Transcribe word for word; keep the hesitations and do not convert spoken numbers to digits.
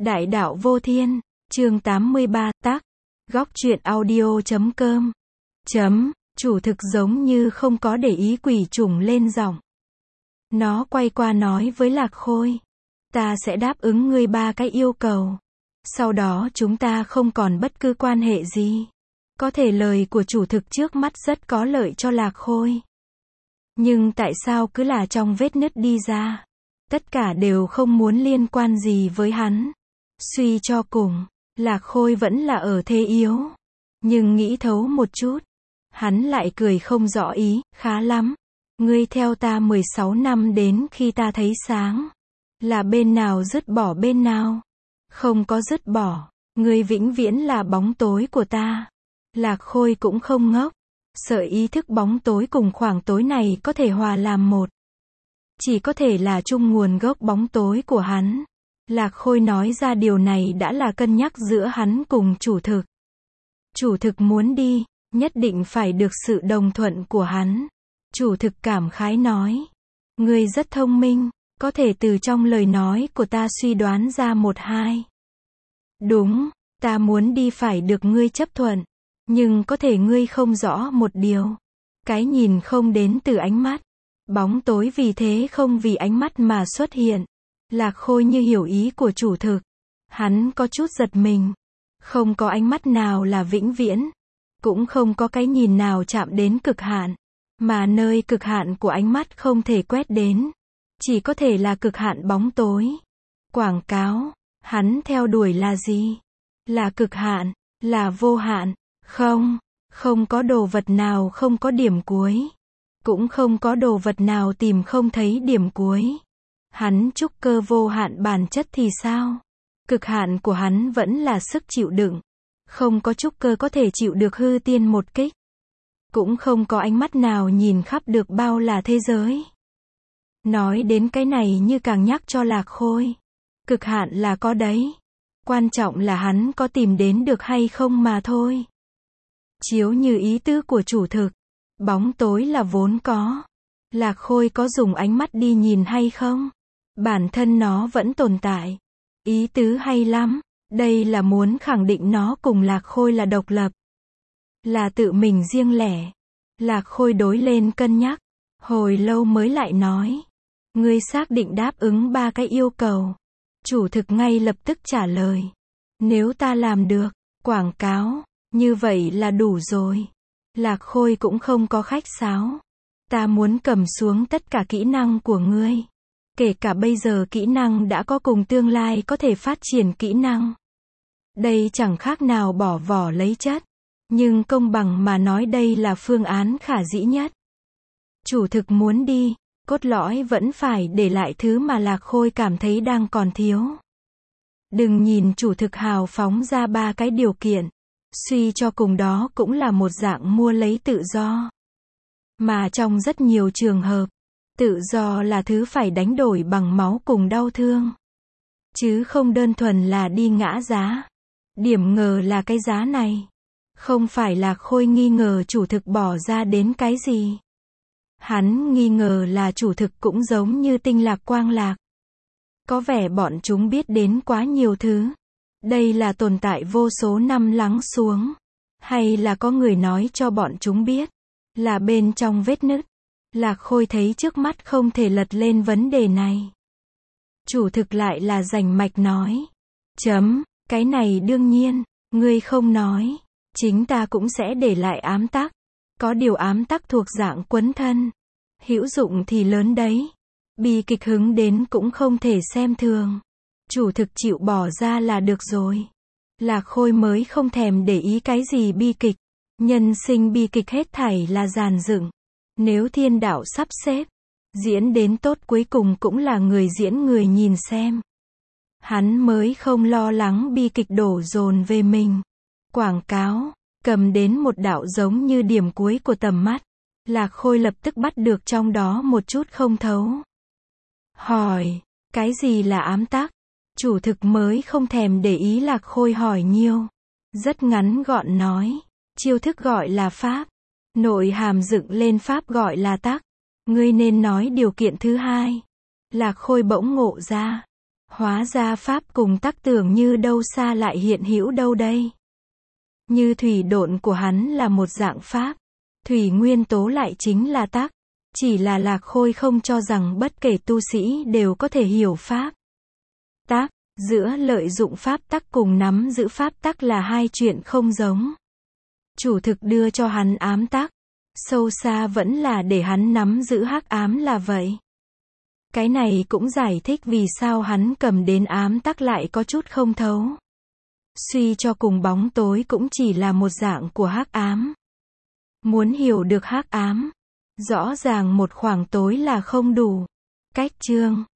Đại đạo vô thiên, chương tám mươi ba, tác, góc truyện audio chấm com. Chấm, chủ thực giống như không có để ý quỷ trùng lên giọng. Nó quay qua nói với Lạc Khôi. Ta sẽ đáp ứng ngươi ba cái yêu cầu. Sau đó chúng ta không còn bất cứ quan hệ gì. Có thể lời của chủ thực trước mắt rất có lợi cho Lạc Khôi. Nhưng tại sao cứ là trong vết nứt đi ra? Tất cả đều không muốn liên quan gì với hắn. Suy cho cùng, Lạc Khôi vẫn là ở thế yếu. Nhưng nghĩ thấu một chút, hắn lại cười không rõ ý, khá lắm. Ngươi theo ta mười sáu năm đến khi ta thấy sáng. Là bên nào dứt bỏ bên nào? Không có dứt bỏ, ngươi vĩnh viễn là bóng tối của ta. Lạc Khôi cũng không ngốc. Sợ ý thức bóng tối cùng khoảng tối này có thể hòa làm một. Chỉ có thể là chung nguồn gốc bóng tối của hắn. Lạc Khôi nói ra điều này đã là cân nhắc giữa hắn cùng chủ thực. Chủ thực muốn đi, nhất định phải được sự đồng thuận của hắn. Chủ thực cảm khái nói. Ngươi rất thông minh, có thể từ trong lời nói của ta suy đoán ra một hai. Đúng, ta muốn đi phải được ngươi chấp thuận. Nhưng có thể ngươi không rõ một điều. Cái nhìn không đến từ ánh mắt. Bóng tối vì thế không vì ánh mắt mà xuất hiện. Lạc Khôi như hiểu ý của chủ thực. Hắn có chút giật mình. Không có ánh mắt nào là vĩnh viễn. Cũng không có cái nhìn nào chạm đến cực hạn. Mà nơi cực hạn của ánh mắt không thể quét đến. Chỉ có thể là cực hạn bóng tối. Quảng cáo, hắn theo đuổi là gì? Là cực hạn, là vô hạn. Không, không có đồ vật nào không có điểm cuối. Cũng không có đồ vật nào tìm không thấy điểm cuối. Hắn trúc cơ vô hạn bản chất thì sao? Cực hạn của hắn vẫn là sức chịu đựng. Không có trúc cơ có thể chịu được hư tiên một kích. Cũng không có ánh mắt nào nhìn khắp được bao là thế giới. Nói đến cái này như càng nhắc cho Lạc Khôi. Cực hạn là có đấy. Quan trọng là hắn có tìm đến được hay không mà thôi. Chiếu như ý tứ của chủ thực. Bóng tối là vốn có. Lạc Khôi có dùng ánh mắt đi nhìn hay không? Bản thân nó vẫn tồn tại. Ý tứ hay lắm. Đây là muốn khẳng định nó cùng Lạc Khôi là độc lập. Là tự mình riêng lẻ. Lạc Khôi đối lên cân nhắc. Hồi lâu mới lại nói. Ngươi xác định đáp ứng ba cái yêu cầu. Chủ thực ngay lập tức trả lời. Nếu ta làm được, quảng cáo, như vậy là đủ rồi. Lạc Khôi cũng không có khách sáo. Ta muốn cầm xuống tất cả kỹ năng của ngươi. Kể cả bây giờ kỹ năng đã có cùng tương lai có thể phát triển kỹ năng. Đây chẳng khác nào bỏ vỏ lấy chất. Nhưng công bằng mà nói đây là phương án khả dĩ nhất. Chủ thực muốn đi, cốt lõi vẫn phải để lại thứ mà Lạc Khôi cảm thấy đang còn thiếu. Đừng nhìn chủ thực hào phóng ra ba cái điều kiện. Suy cho cùng đó cũng là một dạng mua lấy tự do. Mà trong rất nhiều trường hợp, tự do là thứ phải đánh đổi bằng máu cùng đau thương. Chứ không đơn thuần là đi ngã giá. Điểm ngờ là cái giá này. Không phải là Khôi nghi ngờ chủ thực bỏ ra đến cái gì. Hắn nghi ngờ là chủ thực cũng giống như tinh lạc quang lạc. Có vẻ bọn chúng biết đến quá nhiều thứ. Đây là tồn tại vô số năm lắng xuống. Hay là có người nói cho bọn chúng biết. Là bên trong vết nứt. Lạc Khôi thấy trước mắt không thể lật lên vấn đề này. Chủ thực lại là rành mạch nói. Chấm, cái này đương nhiên, ngươi không nói. Chính ta cũng sẽ để lại ám tắc. Có điều ám tắc thuộc dạng quấn thân. Hữu dụng thì lớn đấy. Bi kịch hứng đến cũng không thể xem thường. Chủ thực chịu bỏ ra là được rồi. Lạc Khôi mới không thèm để ý cái gì bi kịch. Nhân sinh bi kịch hết thảy là dàn dựng. Nếu thiên đạo sắp xếp, diễn đến tốt cuối cùng cũng là người diễn người nhìn xem. Hắn mới không lo lắng bi kịch đổ dồn về mình. Quảng cáo, cầm đến một đạo giống như điểm cuối của tầm mắt. Lạc Khôi lập tức bắt được trong đó một chút không thấu. Hỏi, cái gì là ám tắc? Chủ thực mới không thèm để ý Lạc Khôi hỏi nhiều. Rất ngắn gọn nói, chiêu thức gọi là pháp. Nội hàm dựng lên pháp gọi là tắc. Ngươi nên nói điều kiện thứ hai. Lạc Khôi bỗng ngộ ra. Hóa ra pháp cùng tắc tưởng như đâu xa lại hiện hữu đâu đây. Như thủy độn của hắn là một dạng pháp, thủy nguyên tố lại chính là tắc. Chỉ là Lạc Khôi không cho rằng bất kể tu sĩ đều có thể hiểu pháp tắc. Giữa lợi dụng pháp tắc cùng nắm giữ pháp tắc là hai chuyện không giống. Chủ thực đưa cho hắn ám tắc, sâu xa vẫn là để hắn nắm giữ hắc ám là vậy. Cái này cũng giải thích vì sao hắn cầm đến ám tắc lại có chút không thấu. Suy cho cùng bóng tối cũng chỉ là một dạng của hắc ám. Muốn hiểu được hắc ám, rõ ràng một khoảng tối là không đủ. Cách chương